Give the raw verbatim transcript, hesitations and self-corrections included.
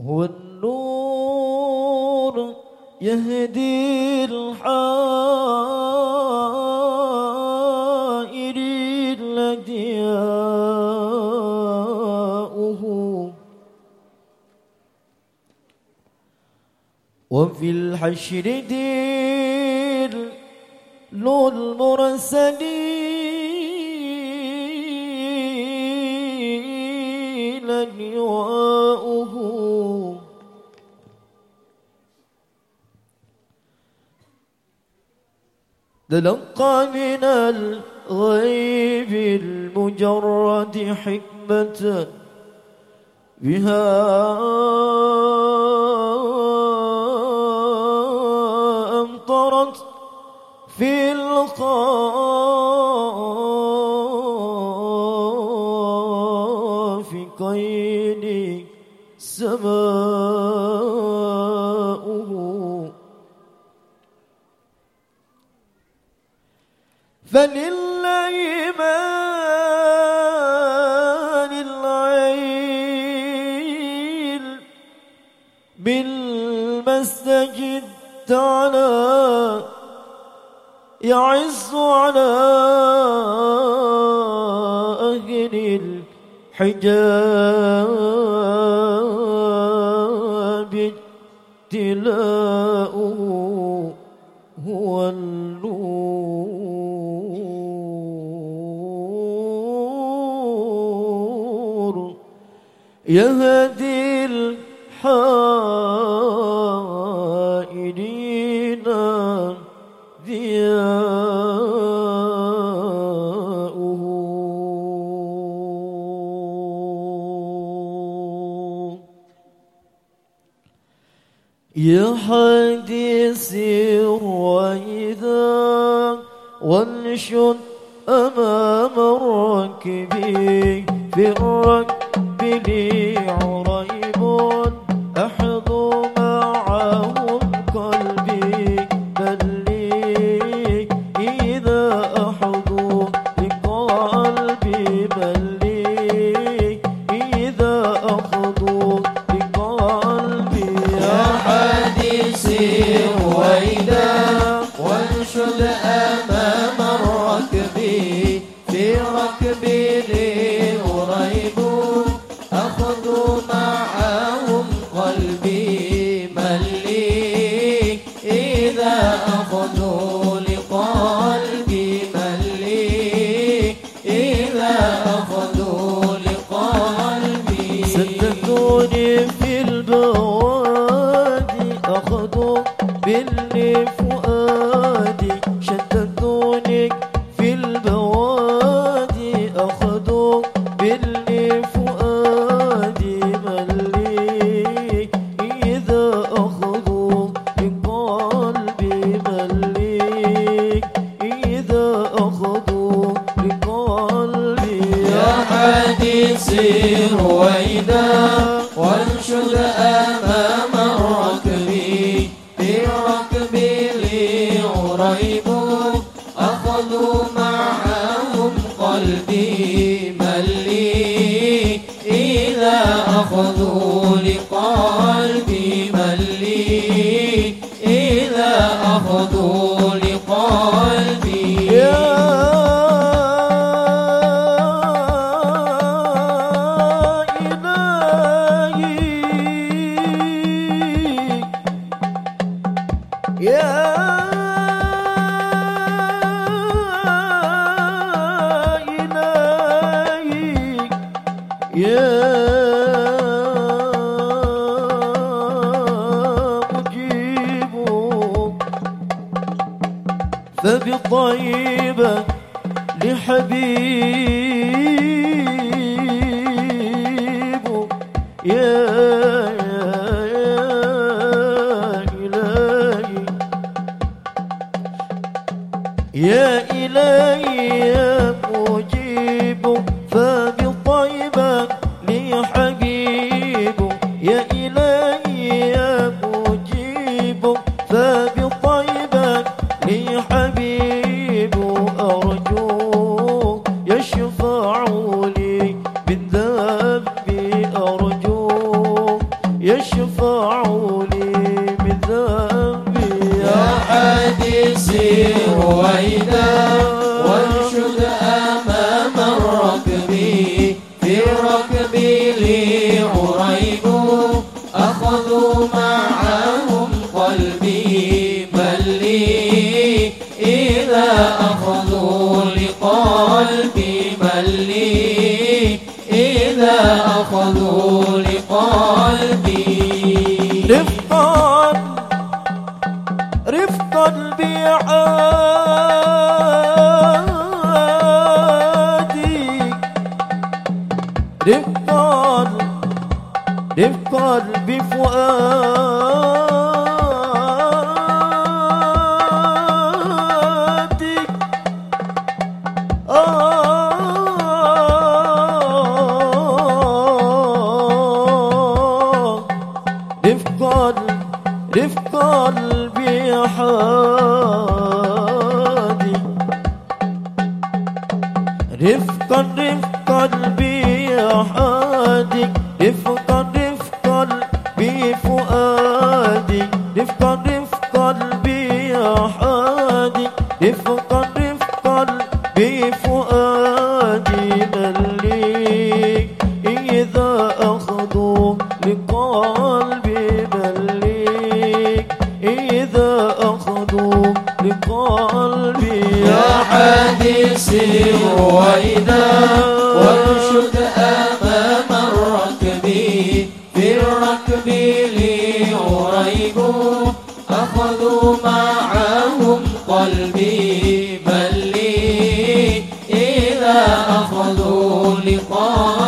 هو النور يهدي الحائرين لدياؤه، وفي الحشر دين المرسلين لواؤه، تلقى من الغيب المجرد حكمة بها أمطرت في الخافقين سماؤه، فلله ما للعين بالمسجد تعالى يعز على أهل الحجاب ابتلاؤه، هو النور يهدي الحائرين ضياؤه. يا حديث الرويدا وانشد أمام الركب، في الركب لي عريب أحظو معهم قلبي، بل لي إذا أحظو لقلبي، بل لي إذا أحظو لقلبي. يا حديث الرويدا وانشد أمام الركب، في ركب لي عريب أخذ معهم قلبي، بل لي إذا أخذوا لقلبي، بل لي إذا أخذوا لقلبي. سددوني في البوادي أخذوا بالفؤاد، شددوني في البوادي أخذوا بالفؤاد، من لي إذا أخذوا بقلبي، من لي إذا أخذوا بقلبي. يا حديث الرويدا وانشد أمام الركب، في ركب لي عريب أخذوا معهم قلبي، بل لي إذا أخذوا لقلبي، بل لي إذا أخذوا لقلبي. يا إلهي يا مجيب، فبطيبة لحبيب، يا يا إلهي يا مجيب، فبطيبة لي حبيب، يا إلهي يا مجيب، فبطيبة لي حبيب، أرجو يشفع لي بالذنب، أرجو يشفع من لي إذا أخذوا لقلبي رفقا رفقا بعادي رفقا رفقا بفؤادي آه رفقا رفقا بحادي رفقا رفقا بحادي رفقا رفقا بفؤادي رفقا رفقا بحادي رفقا رفقا بفؤادي من لي إذا أخذوا لقلبي من لي إذا أخذوا لقلبي يا حادثي رويدا وانشد أمام الركب في الركب لي عريب أخذوا معهم قلبي بل لي إذا أخذوا لقلبي